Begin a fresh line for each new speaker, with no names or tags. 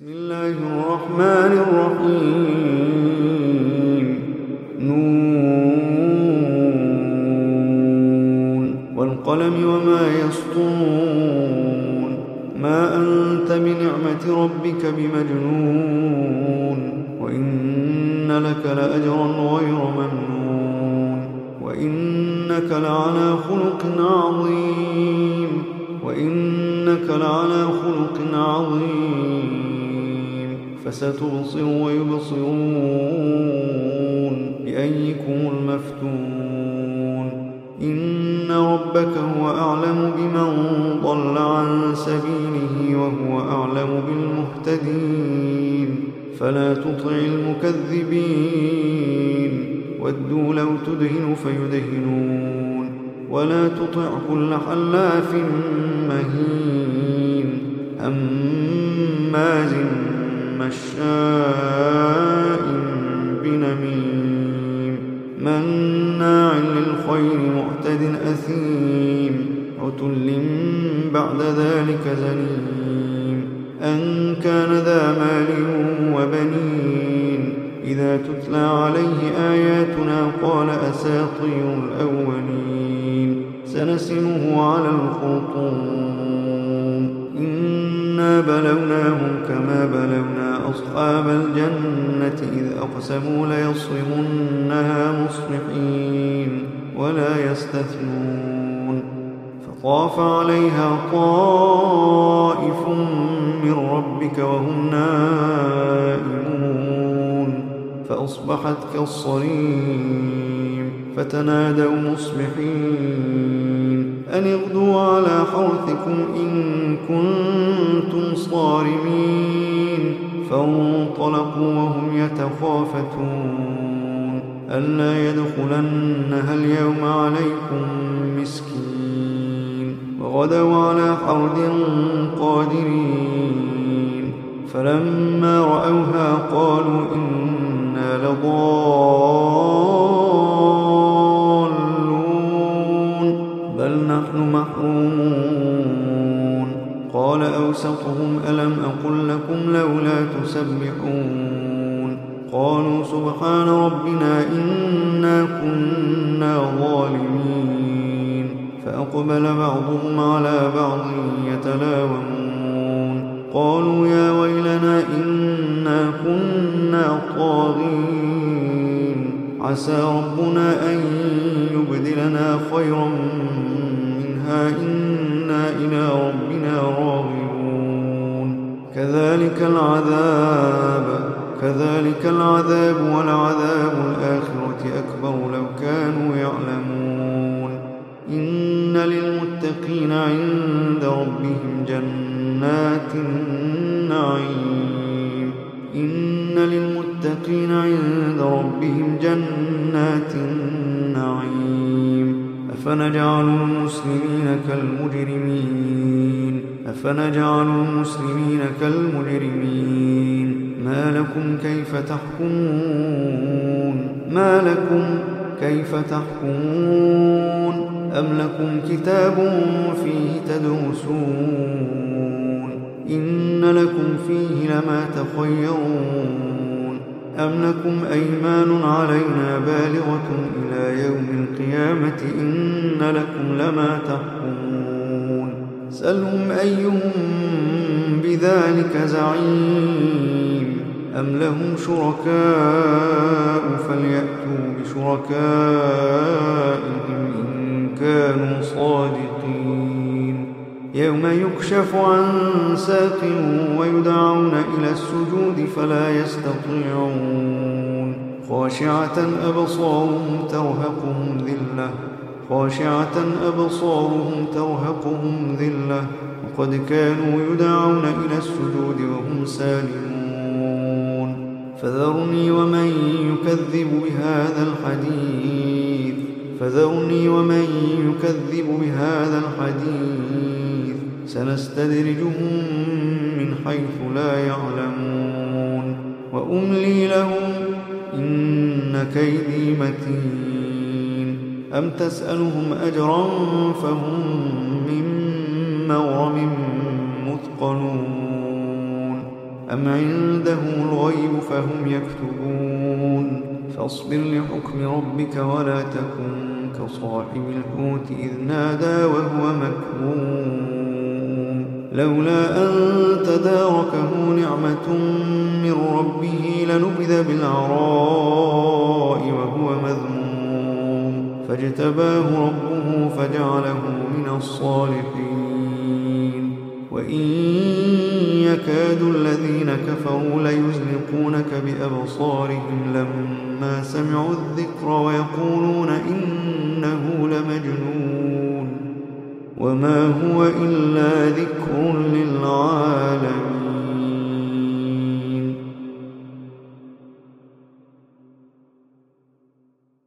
بسم الله الرحمن الرحيم نون والقلم وما يسطرون ما أنت بنعمة ربك بمجنون وإن لك لأجرا غير ممنون وإنك لعلى خلق عظيم فستبصر ويبصرون بأيكم المفتون إن ربك هو أعلم بمن ضل عن سبيله وهو أعلم بالمهتدين فلا تطع المكذبين ودوا لو تدهن فيدهنون ولا تطع كل حلاف مهين هماز مشاء بنميم مناع للخير معتد أثيم عتل بعد ذلك زنيم أن كان ذا مال وبنين إذا تتلى عليه آياتنا قال أساطير الأولين سنسمه على الخرطوم إنا بلوناهم كما بلونا أصحاب الجنة إذ أقسموا ليصرمنها مصبحين ولا يستثنون فطاف عليها طائف من ربك وهم نائمون فأصبحت كالصريم فتنادوا مصبحين أن اغدوا على حرثكم إن كنتم صارمين فانطلقوا وهم يتخافتون ألا يدخلنها اليوم عليكم مسكين وغدوا على حرد قادرين فلما رأوها قالوا إنا لضالون بل نحن محرومون قال أوسطهم ألم أقل لكم لولا تسبحون قالوا سبحان ربنا إنا كنا ظالمين فأقبل بعضهم على بعض يتلاومون قالوا يا ويلنا إنا كنا طاغين عسى ربنا أن يبدلنا خيرا منها إنا إلى ربنا راغبون كذلك العذاب ولعذاب الآخرة أكبر لو كانوا يعلمون إن للمتقين عند ربهم جنات النعيم أفنجعل المسلمين كالمجرمين ما لكم كيف تحكمون أم لكم كتاب فيه تدرسون إن لكم فيه لما تخيرون أم لكم أيمان علينا بالغة إلى يوم القيامة إن لكم لما تحكمون سلهم أيهم بذلك زعيم أم لهم شركاء فليأتوا بشركائهم إن كانوا صادقين يوم يكشف عن ساق ويدعون إلى السجود فلا يستطيعون خاشعة أبصارهم ترهقهم ذلة وقد كانوا يدعون إلى السجود وهم سالمون فذرني ومن يكذب بهذا الحديث سنستدرجهم من حيث لا يعلمون وأملي لهم إن كيدي متين أم تسألهم أجرا فهم من مغرم مثقلون أم عندهم الغيب فهم يكتبون فاصبر لحكم ربك ولا تكن كصاحب الحوت إذ نادى وهو مكظوم لولا أن تداركه نعمة من ربه لنبذ بالعراء وهو مذموم فاجتباه ربه فجعله من الصالحين وإن يكاد الذين كفروا ليزلقونك بأبصارهم لما سمعوا الذكر ويقولون إنه لمجنون وما هو إلا ذكر للعالمين.